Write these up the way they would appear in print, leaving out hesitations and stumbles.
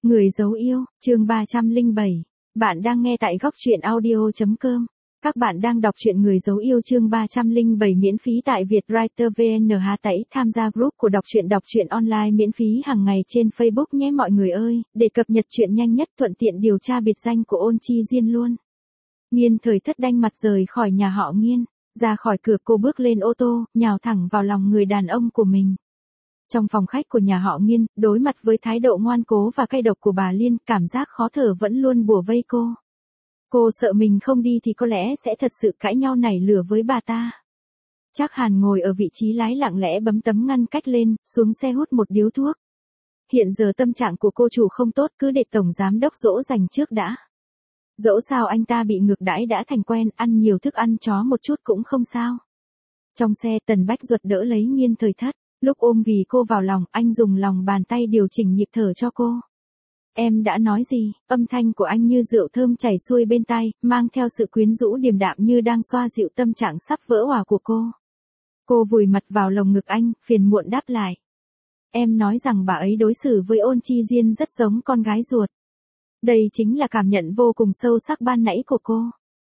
Người dấu yêu, chương 307. Bạn đang nghe tại góc truyện audio.com. Các bạn đang đọc truyện Người dấu yêu chương 307 miễn phí tại Vietwriter VN. Tẩy tham gia group của đọc truyện online miễn phí hàng ngày trên Facebook nhé mọi người ơi, để cập nhật chuyện nhanh nhất thuận tiện điều tra biệt danh của Ôn Chi Diên luôn. Nghiên Thời Thất đanh mặt rời khỏi nhà họ Nghiên, ra khỏi cửa cô bước lên ô tô, nhào thẳng vào lòng người đàn ông của mình. Trong phòng khách của nhà họ Nghiên, đối mặt với thái độ ngoan cố và cay độc của bà Liên, cảm giác khó thở vẫn luôn bủa vây cô. Cô sợ mình không đi thì có lẽ sẽ thật sự cãi nhau nảy lửa với bà ta. Trác Hàn ngồi ở vị trí lái lặng lẽ bấm tấm ngăn cách lên, xuống xe hút một điếu thuốc. Hiện giờ tâm trạng của cô chủ không tốt, cứ để tổng giám đốc dỗ dành trước đã. Dẫu sao anh ta bị ngược đãi đã thành quen, ăn nhiều thức ăn chó một chút cũng không sao. Trong xe Tần Bách Duật đỡ lấy Nghiên Thời Thất. Lúc ôm ghì cô vào lòng, anh dùng lòng bàn tay điều chỉnh nhịp thở cho cô. Em đã nói gì? Âm thanh của anh như rượu thơm chảy xuôi bên tai, mang theo sự quyến rũ điềm đạm như đang xoa dịu tâm trạng sắp vỡ òa của cô. Cô vùi mặt vào lồng ngực anh, phiền muộn đáp lại. Em nói rằng bà ấy đối xử với Ôn Chi Diên rất giống con gái ruột. Đây chính là cảm nhận vô cùng sâu sắc ban nãy của cô.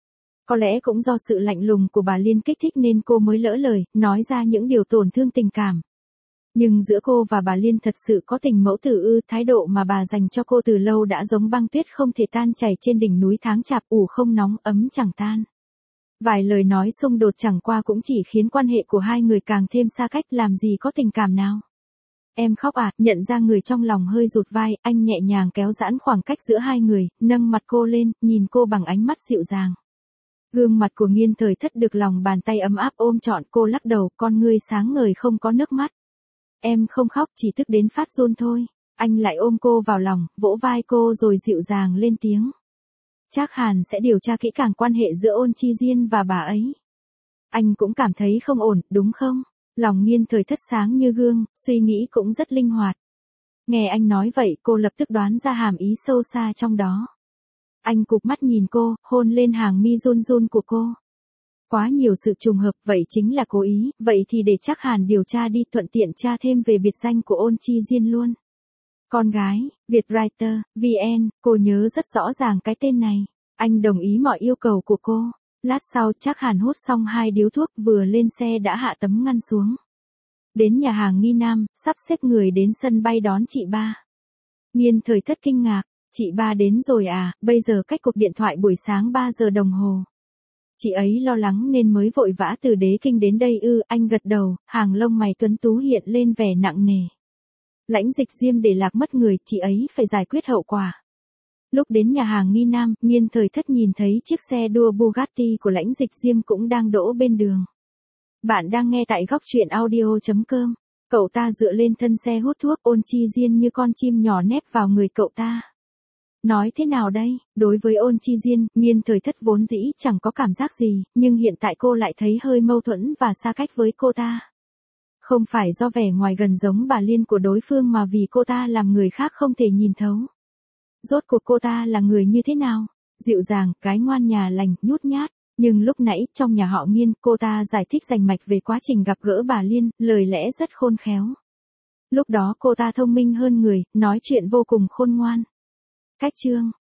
Có lẽ cũng do sự lạnh lùng của bà Liên kích thích nên cô mới lỡ lời, nói ra những điều tổn thương tình cảm. Nhưng giữa cô và bà Liên thật sự có tình mẫu tử ư? Thái độ mà bà dành cho cô từ lâu đã giống băng tuyết không thể tan chảy trên đỉnh núi tháng chạp, ủ không nóng, ấm chẳng tan. Vài lời nói xung đột chẳng qua cũng chỉ khiến quan hệ của hai người càng thêm xa cách, làm gì có tình cảm nào. Em khóc à? Nhận ra người trong lòng hơi rụt vai, anh nhẹ nhàng kéo giãn khoảng cách giữa hai người, nâng mặt cô lên, nhìn cô bằng ánh mắt dịu dàng. Gương mặt của Nghiên Thời Thất được lòng bàn tay ấm áp ôm trọn, cô lắc đầu, con ngươi sáng ngời không có nước mắt. Em không khóc, chỉ tức đến phát run thôi. Anh lại ôm cô vào lòng, vỗ vai cô rồi dịu dàng lên tiếng. Trác Hàn sẽ điều tra kỹ càng quan hệ giữa Ôn Chi Diên và bà ấy. Anh cũng cảm thấy không ổn, đúng không? Lòng Nghiên Thời Thất sáng như gương, suy nghĩ cũng rất linh hoạt. Nghe anh nói vậy, cô lập tức đoán ra hàm ý sâu xa trong đó. Anh cụp mắt nhìn cô, hôn lên hàng mi run run của cô. Quá nhiều sự trùng hợp, vậy chính là cố ý, vậy thì để Trác Hàn điều tra đi, thuận tiện tra thêm về biệt danh của Ôn Chi Diên luôn. Con gái, Vietwriter, VN, cô nhớ rất rõ ràng cái tên này. Anh đồng ý mọi yêu cầu của cô. Lát sau Trác Hàn hút xong 2 điếu thuốc, vừa lên xe đã hạ tấm ngăn xuống. Đến nhà hàng Nghi Nam, sắp xếp người đến sân bay đón chị ba. Nghiên Thời Thất kinh ngạc, chị ba đến rồi à? Bây giờ cách cuộc điện thoại buổi sáng 3 giờ đồng hồ. Chị ấy lo lắng nên mới vội vã từ Đế Kinh đến đây ư? Anh gật đầu, hàng lông mày tuấn tú hiện lên vẻ nặng nề. Lãnh Dịch Diêm để lạc mất người, chị ấy phải giải quyết hậu quả. Lúc đến nhà hàng Nghi Nam, Nghiên Thời Thất nhìn thấy chiếc xe đua Bugatti của Lãnh Dịch Diêm cũng đang đỗ bên đường. Bạn đang nghe tại góc truyện audio.com. Cậu ta dựa lên thân xe hút thuốc, Ôn Chi Diên như con chim nhỏ nép vào người cậu ta. Nói thế nào đây? Đối với Ôn Chi Diên, Nghiên Thời Thất vốn dĩ chẳng có cảm giác gì, nhưng hiện tại cô lại thấy hơi mâu thuẫn và xa cách với cô ta. Không phải do vẻ ngoài gần giống bà Liên của đối phương mà vì cô ta làm người khác không thể nhìn thấu. Rốt cuộc cô ta là người như thế nào? Dịu dàng, gái ngoan nhà lành, nhút nhát. Nhưng lúc nãy, trong nhà họ Nghiên, cô ta giải thích rành mạch về quá trình gặp gỡ bà Liên, lời lẽ rất khôn khéo. Lúc đó cô ta thông minh hơn người, nói chuyện vô cùng khôn ngoan. Cách chương,